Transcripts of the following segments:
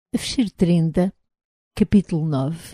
Fechir 30, capítulo 9.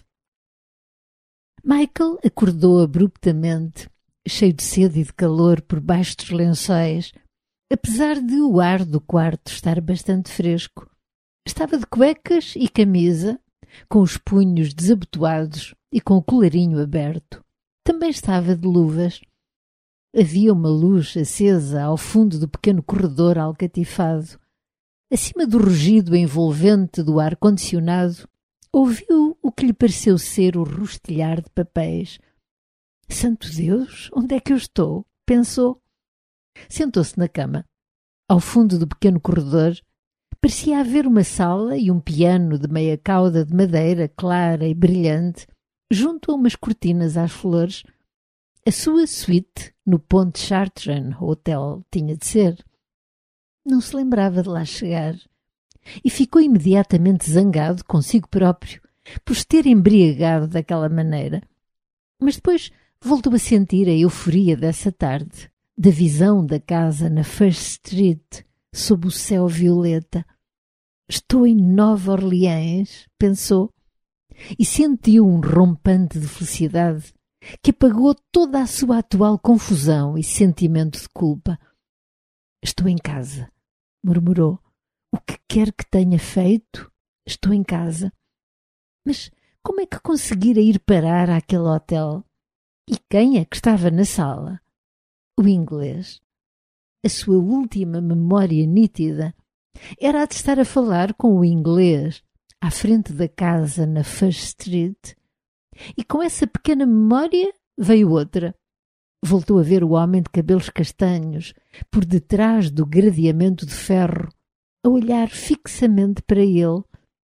Michael acordou abruptamente, cheio de sede e de calor por baixo dos lençóis, apesar de o ar do quarto estar bastante fresco. Estava de cuecas e camisa, com os punhos desabotoados e com o colarinho aberto. Também estava de luvas. Havia uma luz acesa ao fundo do pequeno corredor alcatifado. Acima do rugido envolvente do ar-condicionado, ouviu o que lhe pareceu ser o rostilhar de papéis. «Santo Deus, onde é que eu estou?» pensou. Sentou-se na cama. Ao fundo do pequeno corredor, parecia haver uma sala e um piano de meia cauda de madeira clara e brilhante, junto a umas cortinas às flores. A sua suíte no Ponte Chartrain Hotel tinha de ser. Não se lembrava de lá chegar e ficou imediatamente zangado consigo próprio por se ter embriagado daquela maneira. Mas depois voltou a sentir a euforia dessa tarde, da visão da casa na First Street, sob o céu violeta. «Estou em Nova Orleans», pensou, e sentiu um rompante de felicidade que apagou toda a sua atual confusão e sentimento de culpa. «Estou em casa», murmurou. «O que quer que tenha feito, estou em casa. Mas como é que conseguira ir parar àquele hotel? E quem é que estava na sala? O inglês. A sua última memória nítida era a de estar a falar com o inglês à frente da casa na First Street. E com essa pequena memória veio outra. Voltou a ver o homem de cabelos castanhos, por detrás do gradeamento de ferro, a olhar fixamente para ele.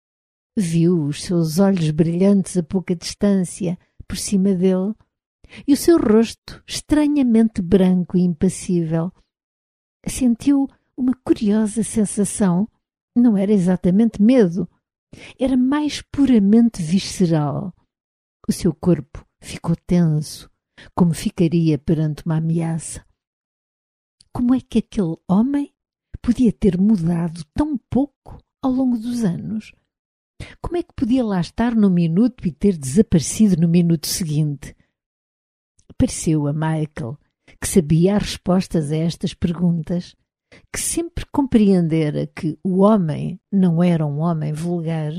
Viu os seus olhos brilhantes a pouca distância, por cima dele, e o seu rosto estranhamente branco e impassível. Sentiu uma curiosa sensação. Não era exatamente medo, era mais puramente visceral. O seu corpo ficou tenso, como ficaria perante uma ameaça. Como é que aquele homem podia ter mudado tão pouco ao longo dos anos? Como é que podia lá estar num minuto e ter desaparecido no minuto seguinte? Pareceu a Michael que sabia as respostas a estas perguntas, que sempre compreendera que o homem não era um homem vulgar.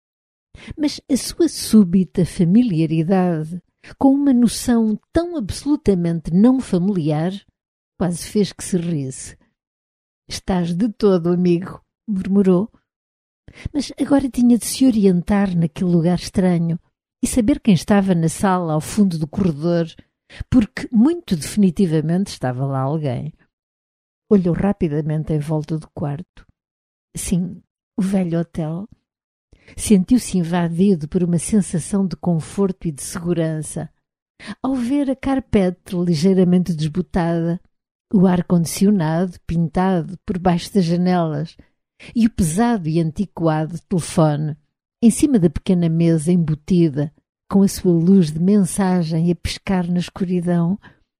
Mas a sua súbita familiaridade com uma noção tão absolutamente não familiar, quase fez que se risse. «Estás de todo, amigo», murmurou. Mas agora tinha de se orientar naquele lugar estranho e saber quem estava na sala ao fundo do corredor, porque muito definitivamente estava lá alguém. Olhou rapidamente em volta do quarto. Sim, o velho hotel. Sentiu-se invadido por uma sensação de conforto e de segurança ao ver a carpete ligeiramente desbotada, o ar-condicionado pintado por baixo das janelas e o pesado e antiquado telefone em cima da pequena mesa embutida com a sua luz de mensagem a piscar na escuridão.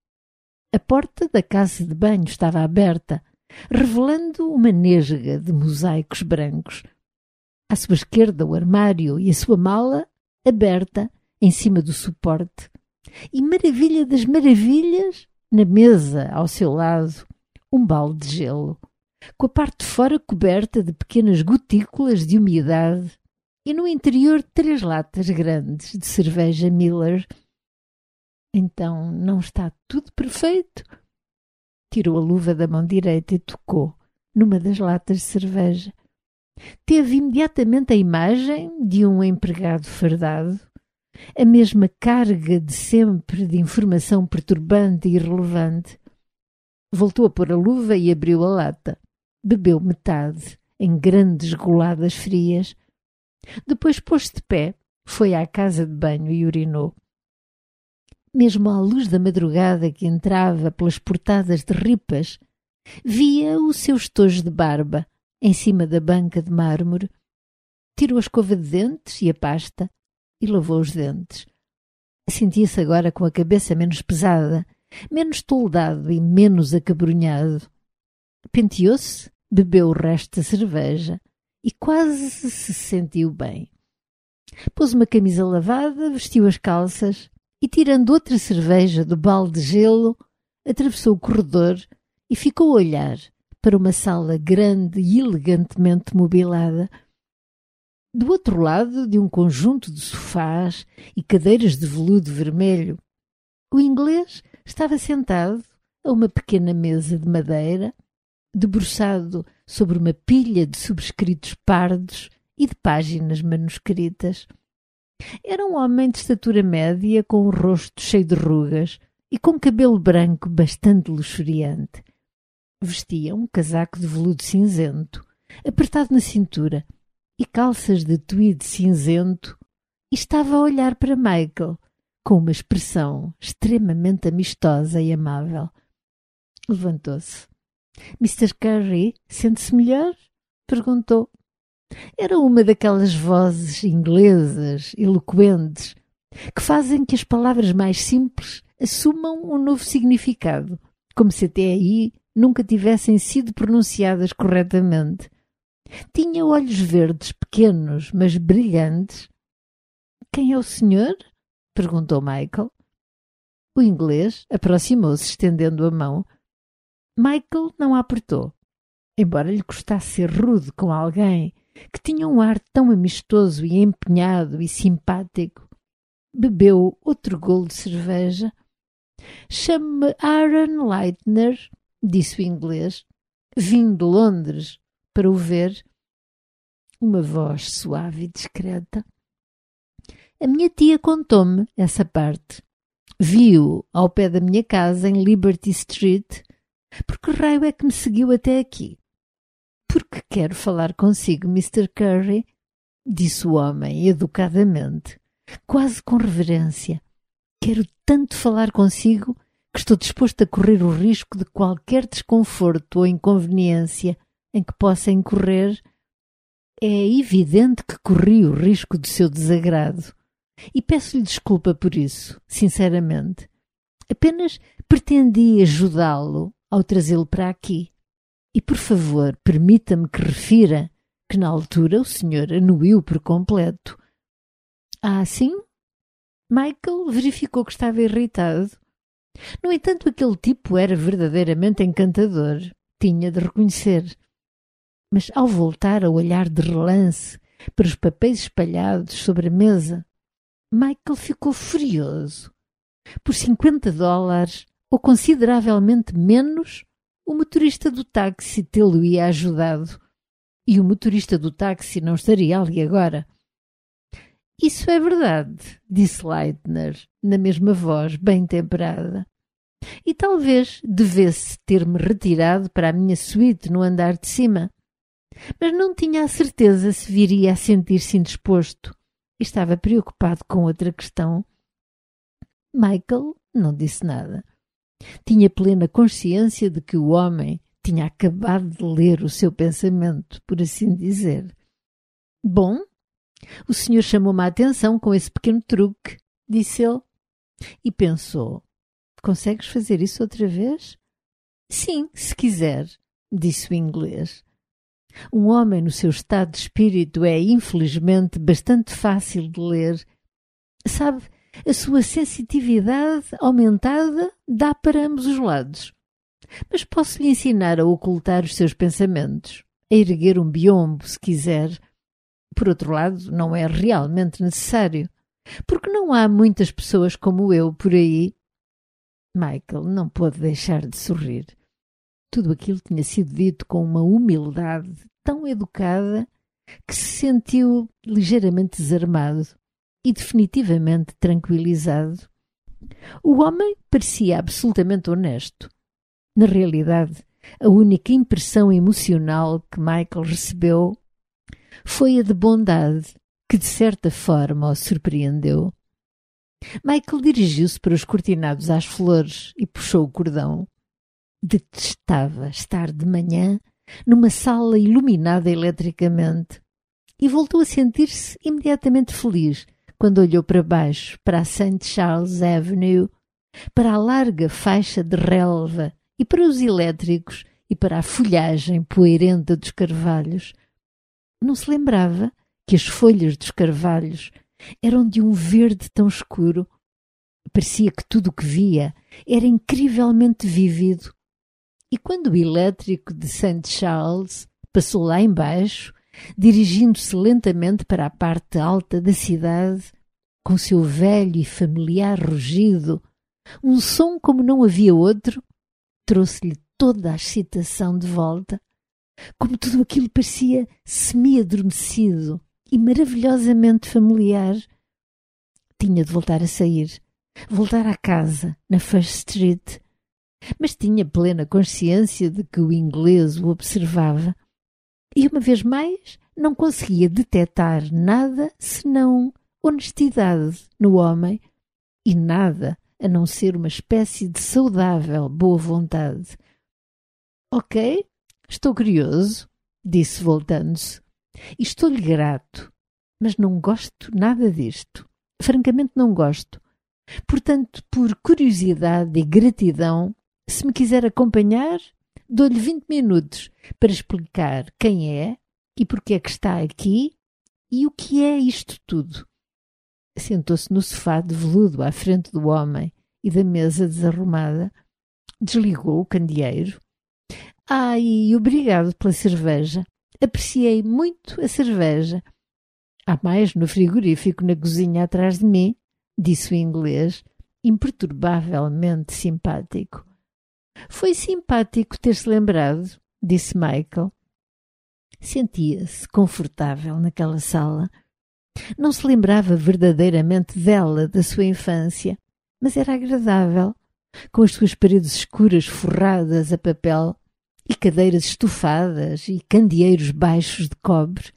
A porta da casa de banho estava aberta, revelando uma nesga de mosaicos brancos. À sua esquerda, o armário e a sua mala aberta em cima do suporte. E, maravilha das maravilhas, na mesa ao seu lado, um balde de gelo, com a parte de fora coberta de pequenas gotículas de umidade e no interior 3 latas grandes de cerveja Miller. Então não está tudo perfeito? Tirou a luva da mão direita e tocou numa das latas de cerveja. Teve imediatamente a imagem de um empregado fardado, a mesma carga de sempre de informação perturbante e irrelevante. Voltou a pôr a luva e abriu a lata. Bebeu metade, em grandes goladas frias. Depois pôs-se de pé, foi à casa de banho e urinou. Mesmo à luz da madrugada que entrava pelas portadas de ripas, via o seu estojo de barba em cima da banca de mármore. Tirou a escova de dentes e a pasta e lavou os dentes. Sentia-se agora com a cabeça menos pesada, menos toldado e menos acabrunhado. Penteou-se, bebeu o resto da cerveja e quase se sentiu bem. Pôs uma camisa lavada, vestiu as calças e, tirando outra cerveja do balde de gelo, atravessou o corredor e ficou a olhar para uma sala grande e elegantemente mobilada. Do outro lado de um conjunto de sofás e cadeiras de veludo vermelho, o inglês estava sentado a uma pequena mesa de madeira, debruçado sobre uma pilha de subscritos pardos e de páginas manuscritas. Era um homem de estatura média, com o rosto cheio de rugas e com cabelo branco bastante luxuriante. Vestia um casaco de veludo cinzento, apertado na cintura, e calças de tweed cinzento, e estava a olhar para Michael com uma expressão extremamente amistosa e amável. Levantou-se. Mr. Curry, sente-se melhor? Perguntou. Era uma daquelas vozes inglesas, eloquentes, que fazem que as palavras mais simples assumam um novo significado, como se até aí nunca tivessem sido pronunciadas corretamente. Tinha olhos verdes pequenos, mas brilhantes. Quem é o senhor? Perguntou Michael. O inglês aproximou-se, estendendo a mão. Michael não a apertou. Embora lhe custasse ser rude com alguém que tinha um ar tão amistoso e empenhado e simpático, bebeu outro golo de cerveja. Chame-me Aaron Leitner, disse o inglês. Vim de Londres para o ver. Uma voz suave e discreta. A minha tia contou-me essa parte. Vi-o ao pé da minha casa em Liberty Street. Por que raio é que me seguiu até aqui? Porque quero falar consigo, Mr. Curry, disse o homem educadamente, quase com reverência. Quero tanto falar consigo que estou disposto a correr o risco de qualquer desconforto ou inconveniência em que possa incorrer. É evidente que corri o risco do seu desagrado e peço-lhe desculpa por isso, sinceramente. Apenas pretendi ajudá-lo ao trazê-lo para aqui. E, por favor, permita-me que refira que, na altura, o senhor anuiu por completo. Ah, sim? Michael verificou que estava irritado. No entanto, aquele tipo era verdadeiramente encantador. Tinha de reconhecer. Mas, ao voltar a olhar de relance para os papéis espalhados sobre a mesa, Michael ficou furioso. Por $50, ou consideravelmente menos, o motorista do táxi tê-lo-ia ajudado. E o motorista do táxi não estaria ali agora. Isso é verdade, disse Leitner, na mesma voz, bem temperada. E talvez devesse ter-me retirado para a minha suíte no andar de cima. Mas não tinha a certeza se viria a sentir-se indisposto. Estava preocupado com outra questão. Michael não disse nada. Tinha plena consciência de que o homem tinha acabado de ler o seu pensamento, por assim dizer. Bom, o senhor chamou-me a atenção com esse pequeno truque, disse ele, e pensou, consegues fazer isso outra vez? Sim, se quiser, disse o inglês. Um homem no seu estado de espírito é, infelizmente, bastante fácil de ler. Sabe, a sua sensitividade aumentada dá para ambos os lados. Mas posso lhe ensinar a ocultar os seus pensamentos, a erguer um biombo, se quiser. Por outro lado, não é realmente necessário, porque não há muitas pessoas como eu por aí. Michael não pôde deixar de sorrir. Tudo aquilo tinha sido dito com uma humildade tão educada que se sentiu ligeiramente desarmado e definitivamente tranquilizado. O homem parecia absolutamente honesto. Na realidade, a única impressão emocional que Michael recebeu foi a de bondade, que de certa forma o surpreendeu. Michael dirigiu-se para os cortinados às flores e puxou o cordão. Detestava estar de manhã numa sala iluminada eletricamente e voltou a sentir-se imediatamente feliz quando olhou para baixo, para a St. Charles Avenue, para a larga faixa de relva e para os elétricos e para a folhagem poeirenta dos carvalhos. Não se lembrava que as folhas dos carvalhos eram de um verde tão escuro. Parecia que tudo o que via era incrivelmente vívido. E quando o elétrico de St. Charles passou lá embaixo, dirigindo-se lentamente para a parte alta da cidade, com seu velho e familiar rugido, um som como não havia outro, trouxe-lhe toda a excitação de volta. Como tudo aquilo parecia semi-adormecido e maravilhosamente familiar. Tinha de voltar a sair, voltar à casa, na First Street, mas tinha plena consciência de que o inglês o observava. E uma vez mais não conseguia detectar nada senão honestidade no homem e nada a não ser uma espécie de saudável boa vontade. Ok, estou curioso, disse voltando-se, e estou-lhe grato, mas não gosto nada disto. Francamente não gosto. Portanto, por curiosidade e gratidão, se me quiser acompanhar, dou-lhe 20 minutos para explicar quem é e porque é que está aqui e o que é isto tudo. Sentou-se no sofá de veludo à frente do homem e da mesa desarrumada, desligou o candeeiro. E obrigado pela cerveja. Apreciei muito a cerveja. Há mais no frigorífico na cozinha atrás de mim, disse o inglês, imperturbavelmente simpático. Foi simpático ter-se lembrado, disse Michael. Sentia-se confortável naquela sala. Não se lembrava verdadeiramente dela, da sua infância, mas era agradável, com as suas paredes escuras forradas a papel e cadeiras estofadas e candeeiros baixos de cobre.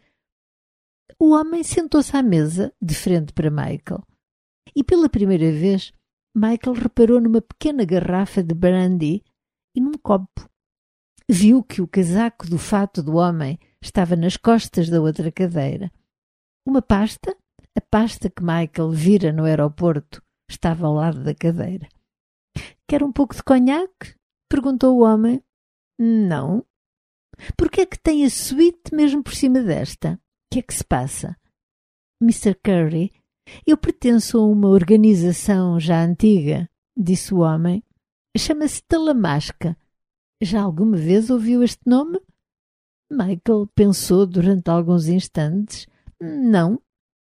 O homem sentou-se à mesa, de frente para Michael, e pela primeira vez Michael reparou numa pequena garrafa de brandy e num copo. Viu que o casaco do fato do homem estava nas costas da outra cadeira. Uma pasta, a pasta que Michael vira no aeroporto, estava ao lado da cadeira. Quer um pouco de conhaque? Perguntou o homem. Não. Por que é que tem a suíte mesmo por cima desta? O que é que se passa? Mr. Curry, eu pertenço a uma organização já antiga, disse o homem. Chama-se Talamasca. Já alguma vez ouviu este nome? Michael pensou durante alguns instantes. Não.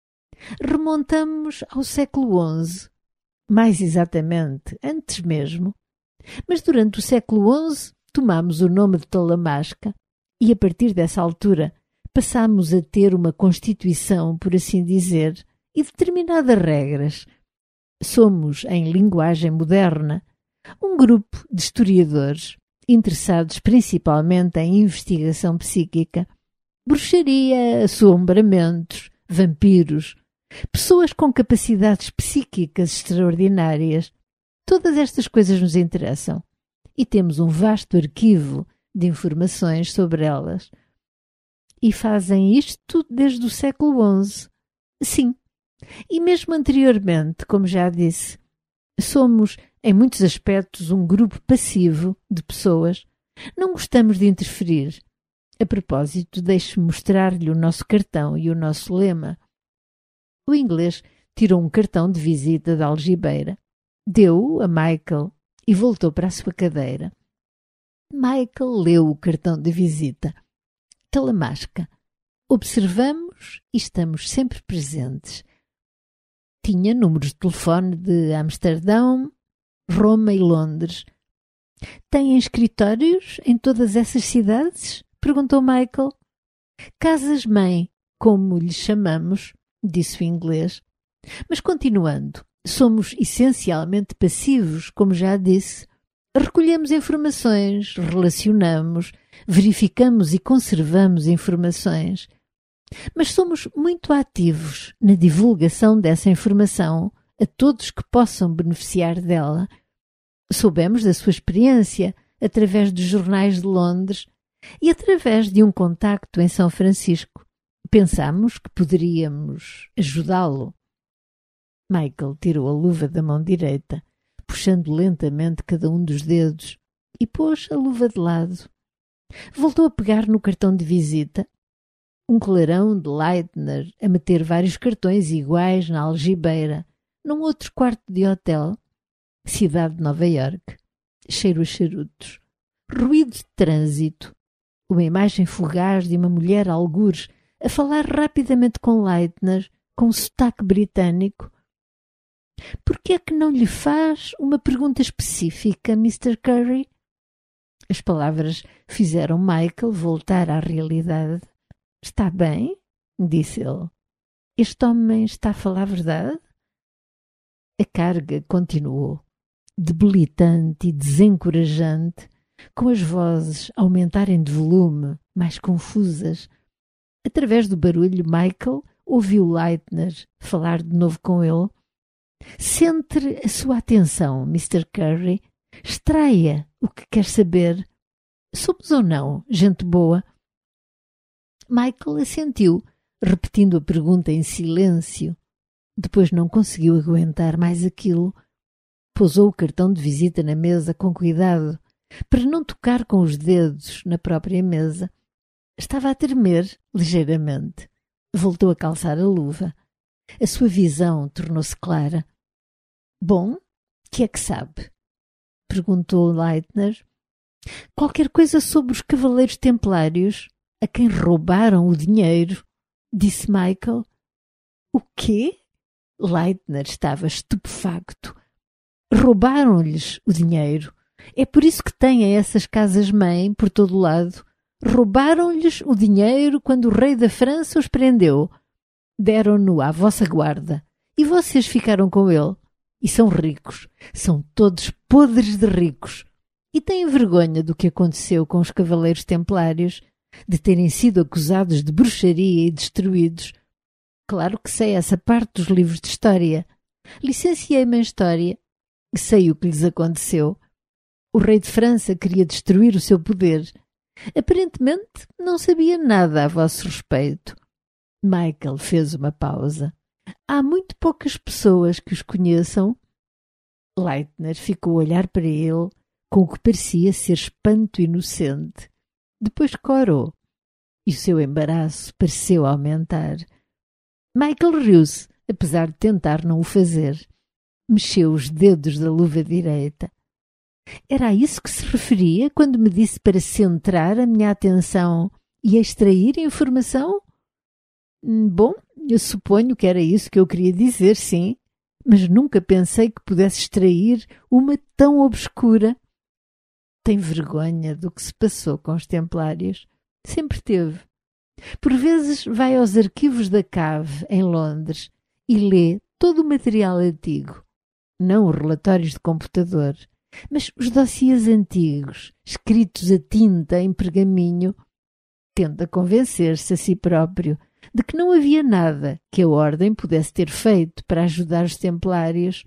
Remontamos ao século XI. Mais exatamente, antes mesmo. Mas durante o século XI tomámos o nome de Talamasca e a partir dessa altura passámos a ter uma constituição, por assim dizer, e determinadas regras. Somos, em linguagem moderna, um grupo de historiadores interessados principalmente em investigação psíquica, bruxaria, assombramentos, vampiros, pessoas com capacidades psíquicas extraordinárias. Todas estas coisas nos interessam e temos um vasto arquivo de informações sobre elas. E fazem isto desde o século XI. Sim, e mesmo anteriormente, como já disse, somos, em muitos aspectos, um grupo passivo de pessoas. Não gostamos de interferir. A propósito, deixe-me mostrar-lhe o nosso cartão e o nosso lema. O inglês tirou um cartão de visita da algibeira, deu-o a Michael e voltou para a sua cadeira. Michael leu o cartão de visita. Talamasca. Observamos e estamos sempre presentes. Tinha números de telefone de Amsterdão, Roma e Londres. Tem escritórios em todas essas cidades? Perguntou Michael. Casas-mãe, como lhe chamamos, disse o inglês. Mas continuando, somos essencialmente passivos, como já disse. Recolhemos informações, relacionamos, verificamos e conservamos informações. Mas somos muito ativos na divulgação dessa informação a todos que possam beneficiar dela. Soubemos da sua experiência através dos jornais de Londres e através de um contacto em São Francisco. Pensamos que poderíamos ajudá-lo. Michael tirou a luva da mão direita, puxando lentamente cada um dos dedos, e pôs a luva de lado. Voltou a pegar no cartão de visita. Um clarão de Leitner a meter vários cartões iguais na algibeira, num outro quarto de hotel, cidade de Nova Iorque, cheiro a charutos, ruído de trânsito, uma imagem fugaz de uma mulher algures a falar rapidamente com Leitner, com um sotaque britânico. Por que é que não lhe faz uma pergunta específica, Mr. Curry? As palavras fizeram Michael voltar à realidade. Está bem? Disse ele. Este homem está a falar a verdade? A carga continuou, debilitante e desencorajante, com as vozes aumentarem de volume, mais confusas. Através do barulho, Michael ouviu Leitner falar de novo com ele. Centre a sua atenção, Mr. Curry. Extraia o que quer saber. Somos ou não gente boa? Michael assentiu, repetindo a pergunta em silêncio. Depois não conseguiu aguentar mais aquilo. Pousou o cartão de visita na mesa com cuidado, para não tocar com os dedos na própria mesa. Estava a tremer ligeiramente. Voltou a calçar a luva. A sua visão tornou-se clara. Bom, que é que sabe? Perguntou Leitner. Qualquer coisa sobre os cavaleiros templários, a quem roubaram o dinheiro, disse Michael. O quê? Leitner estava estupefacto. Roubaram-lhes o dinheiro. É por isso que têm essas casas-mãe por todo o lado. Roubaram-lhes o dinheiro quando o rei da França os prendeu. Deram-no à vossa guarda. E vocês ficaram com ele. E são ricos. São todos podres de ricos. E têm vergonha do que aconteceu com os cavaleiros templários, de terem sido acusados de bruxaria e destruídos. Claro que sei essa parte dos livros de história. Licenciei-me em história. Sei o que lhes aconteceu. O rei de França queria destruir o seu poder. Aparentemente não sabia nada a vosso respeito. Michael fez uma pausa. Há muito poucas pessoas que os conheçam. Leitner ficou a olhar para ele com o que parecia ser espanto inocente. Depois corou e o seu embaraço pareceu aumentar. Michael riu-se, apesar de tentar não o fazer. Mexeu os dedos da luva direita. Era a isso que se referia quando me disse para centrar a minha atenção e extrair a informação? Bom, eu suponho que era isso que eu queria dizer, sim, mas nunca pensei que pudesse extrair uma tão obscura. Tem vergonha do que se passou com os templários? Sempre teve. Por vezes vai aos arquivos da Cave, em Londres, e lê todo o material antigo. Não os relatórios de computador, mas os dossiês antigos, escritos a tinta em pergaminho. Tenta convencer-se a si próprio de que não havia nada que a Ordem pudesse ter feito para ajudar os templários.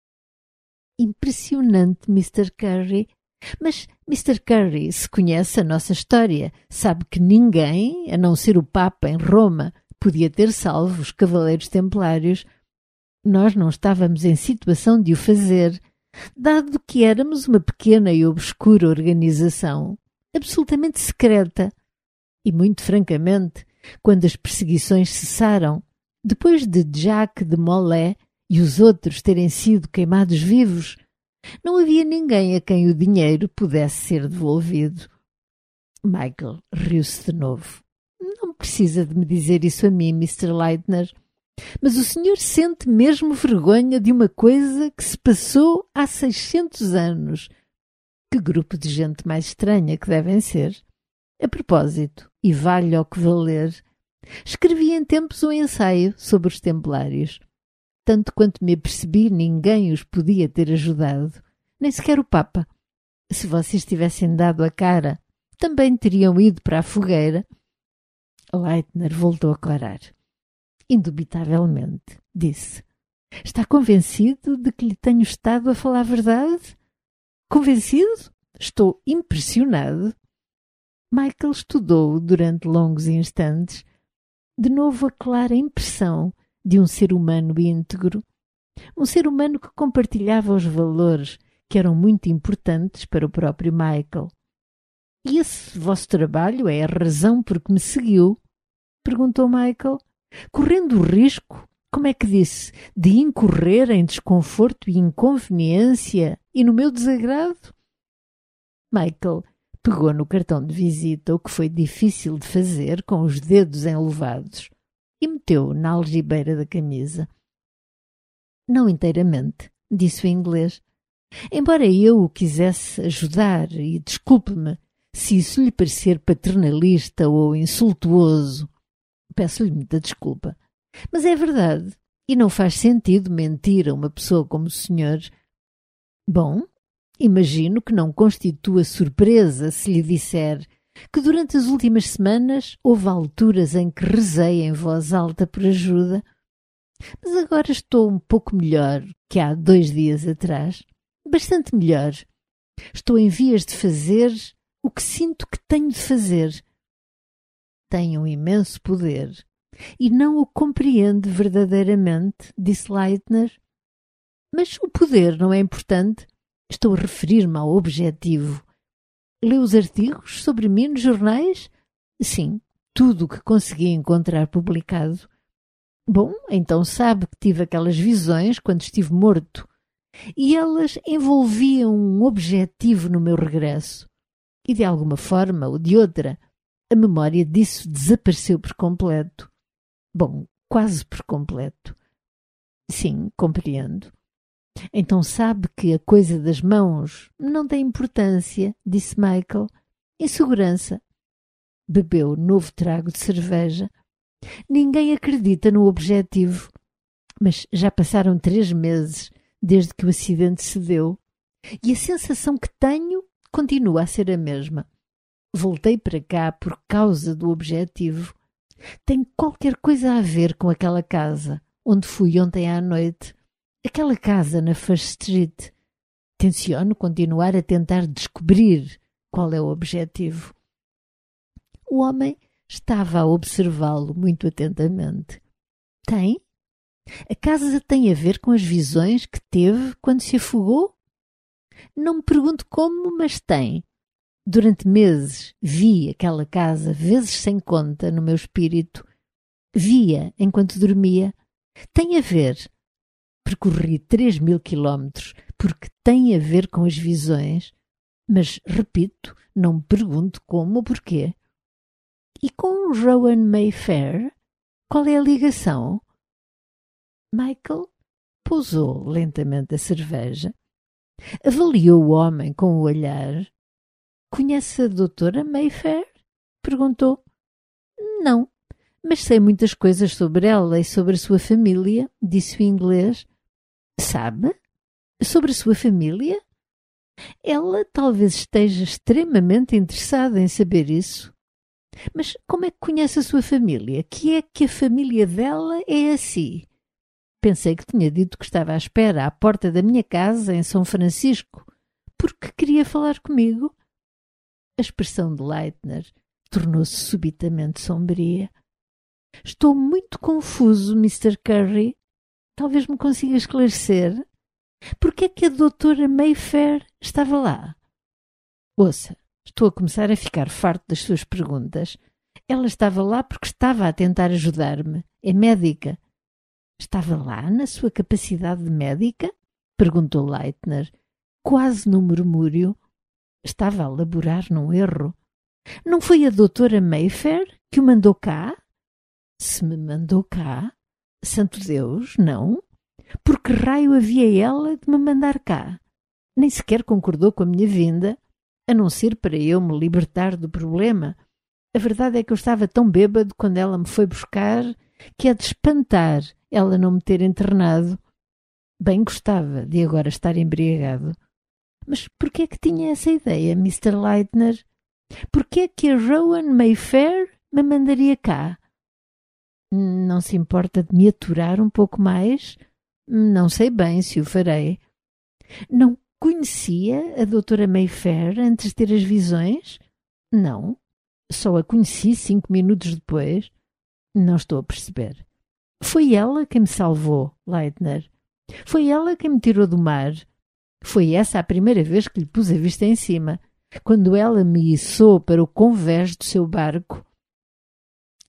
Impressionante, Mr. Curry. Mas Mr. Curry, se conhece a nossa história, sabe que ninguém, a não ser o Papa em Roma, podia ter salvo os cavaleiros templários. Nós não estávamos em situação de o fazer, dado que éramos uma pequena e obscura organização, absolutamente secreta. E, muito francamente, quando as perseguições cessaram, depois de Jacques de Molay e os outros terem sido queimados vivos, não havia ninguém a quem o dinheiro pudesse ser devolvido. Michael riu-se de novo. Não precisa de me dizer isso a mim, Mr. Leitner. Mas o senhor sente mesmo vergonha de uma coisa que se passou há 600 anos. Que grupo de gente mais estranha que devem ser. A propósito, e vale ao que valer, escrevi em tempos um ensaio sobre os templários. Tanto quanto me apercebi, ninguém os podia ter ajudado, nem sequer o Papa. Se vocês tivessem dado a cara, também teriam ido para a fogueira. Leitner voltou a clarar. Indubitavelmente, disse. Está convencido de que lhe tenho estado a falar a verdade? Convencido? Estou impressionado. Michael estudou durante longos instantes, de novo a clara impressão de um ser humano íntegro, um ser humano que compartilhava os valores que eram muito importantes para o próprio Michael. E esse vosso trabalho é a razão por que me seguiu. Perguntou Michael, correndo o risco, como é que disse, de incorrer em desconforto e inconveniência e no meu desagrado? Michael pegou no cartão de visita, o que foi difícil de fazer com os dedos enluvados, e meteu na algibeira da camisa. Não inteiramente, disse o inglês. Embora eu o quisesse ajudar, e desculpe-me se isso lhe parecer paternalista ou insultuoso, peço-lhe muita desculpa. Mas é verdade, e não faz sentido mentir a uma pessoa como o senhor. Bom, imagino que não constitua surpresa se lhe disser que durante as últimas semanas houve alturas em que rezei em voz alta por ajuda, mas agora estou um pouco melhor que há 2 dias atrás. Bastante melhor. Estou em vias de fazer o que sinto que tenho de fazer. Tenho um imenso poder e não o compreende verdadeiramente, disse Leitner. Mas o poder não é importante. Estou a referir-me ao objetivo. Leu os artigos sobre mim nos jornais? Sim, tudo o que consegui encontrar publicado. Bom, então sabe que tive aquelas visões quando estive morto. E elas envolviam um objetivo no meu regresso. E de alguma forma ou de outra, a memória disso desapareceu por completo. Bom, quase por completo. Sim, compreendo. Então sabe que a coisa das mãos não tem importância, disse Michael, em segurança. Bebeu novo trago de cerveja. Ninguém acredita no objetivo. Mas já passaram 3 meses desde que o acidente se deu, e a sensação que tenho continua a ser a mesma. Voltei para cá por causa do objetivo. Tem qualquer coisa a ver com aquela casa onde fui ontem à noite. Aquela casa na First Street. Tenciono continuar a tentar descobrir qual é o objetivo. O homem estava a observá-lo muito atentamente. Tem? A casa tem a ver com as visões que teve quando se afogou? Não me pergunto como, mas tem. Durante meses vi aquela casa, vezes sem conta, no meu espírito. Via enquanto dormia. Tem a ver. Percorri 3.000 quilómetros porque tem a ver com as visões. Mas, repito, não me pergunto como ou porquê. E com Rowan Mayfair? Qual é a ligação? Michael pousou lentamente a cerveja. Avaliou o homem com o olhar. Conhece a doutora Mayfair? Perguntou. Não, mas sei muitas coisas sobre ela e sobre a sua família, disse o inglês. Sabe? Sobre a sua família? Ela talvez esteja extremamente interessada em saber isso. Mas como é que conhece a sua família? Que é que a família dela é assim? Pensei que tinha dito que estava à espera à porta da minha casa em São Francisco, porque queria falar comigo. A expressão de Leitner tornou-se subitamente sombria. Estou muito confuso, Mr. Curry. Talvez me consiga esclarecer. Por que é que a doutora Mayfair estava lá? Ouça, estou a começar a ficar farto das suas perguntas. Ela estava lá porque estava a tentar ajudar-me. É médica. Estava lá na sua capacidade de médica? Perguntou Leitner, quase num murmúrio. Estava a laborar num erro. Não foi a doutora Mayfair que o mandou cá? Se me mandou cá? Santo Deus, não. Por que raio havia ela de me mandar cá? Nem sequer concordou com a minha vinda, a não ser para eu me libertar do problema. A verdade é que eu estava tão bêbado quando ela me foi buscar que é de espantar ela não me ter internado. Bem gostava de agora estar embriagado. Mas por que é que tinha essa ideia, Mr. Leitner? Por que é que a Rowan Mayfair me mandaria cá? Não se importa de me aturar um pouco mais? Não sei bem se o farei. Não conhecia a doutora Mayfair antes de ter as visões? Não. Só a conheci 5 minutos depois. Não estou a perceber. Foi ela quem me salvou, Leitner. Foi ela quem me tirou do mar. Foi essa a primeira vez que lhe pus a vista em cima, quando ela me içou para o convés do seu barco.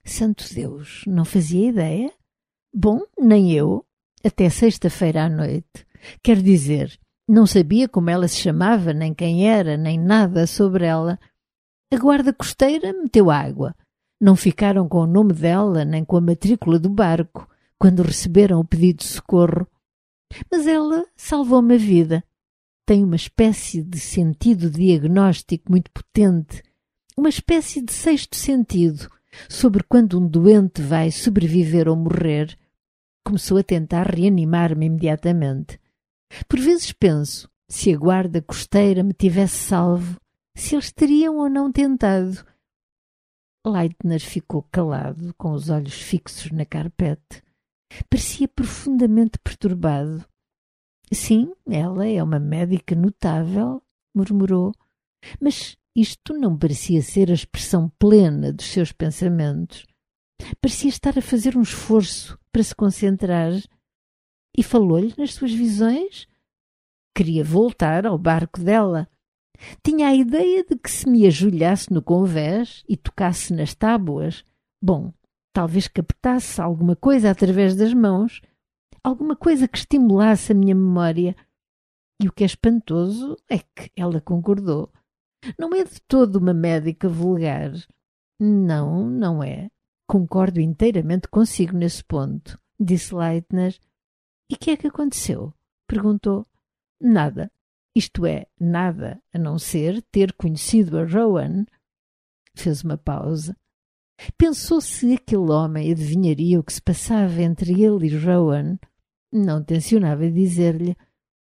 Santo Deus, não fazia ideia? Bom, nem eu, até sexta-feira à noite. Quer dizer, não sabia como ela se chamava, nem quem era, nem nada sobre ela. A guarda costeira meteu água. Não ficaram com o nome dela, nem com a matrícula do barco, quando receberam o pedido de socorro. Mas ela salvou-me a vida. Tem uma espécie de sentido diagnóstico muito potente, uma espécie de sexto sentido sobre quando um doente vai sobreviver ou morrer. Começou a tentar reanimar-me imediatamente. Por vezes penso, se a guarda costeira me tivesse salvo, se eles teriam ou não tentado. Leitner ficou calado, com os olhos fixos na carpete. Parecia profundamente perturbado. Sim, ela é uma médica notável, murmurou, mas isto não parecia ser a expressão plena dos seus pensamentos. Parecia estar a fazer um esforço para se concentrar. E falou-lhe nas suas visões? Queria voltar ao barco dela. Tinha a ideia de que se me ajoelhasse no convés e tocasse nas tábuas. Bom, talvez captasse alguma coisa através das mãos, alguma coisa que estimulasse a minha memória. E o que é espantoso é que ela concordou. Não é de todo uma médica vulgar. Não, não é. Concordo inteiramente consigo nesse ponto, disse Leitner. E que é que aconteceu? Perguntou. Nada. Isto é, nada, a não ser ter conhecido a Rowan. Fez uma pausa. Pensou se aquele homem adivinharia o que se passava entre ele e Rowan. Não tencionava dizer-lhe.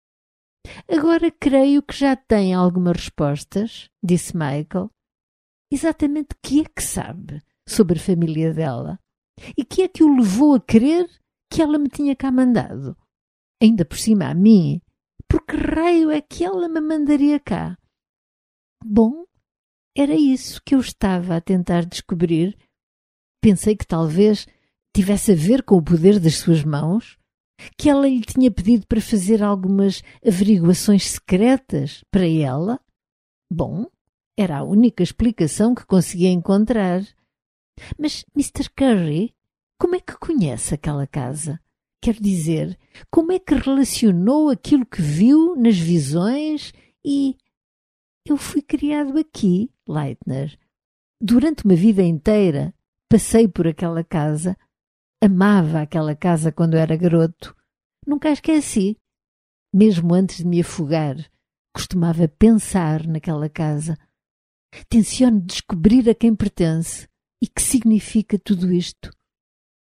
Agora creio que já tem algumas respostas, disse Michael. Exatamente o que é que sabe sobre a família dela? E que é que o levou a crer que ela me tinha cá mandado? Ainda por cima a mim. Por que raio é que ela me mandaria cá? Bom, era isso que eu estava a tentar descobrir. Pensei que talvez tivesse a ver com o poder das suas mãos, que ela lhe tinha pedido para fazer algumas averiguações secretas para ela. Bom, era a única explicação que conseguia encontrar. Mas Mr. Curry, como é que conhece aquela casa? Quer dizer, como é que relacionou aquilo que viu nas visões e... Eu fui criado aqui, Leitner. Durante uma vida inteira passei por aquela casa. Amava aquela casa quando era garoto. Nunca a esqueci. Mesmo antes de me afogar, costumava pensar naquela casa. Tenciono descobrir a quem pertence e que significa tudo isto.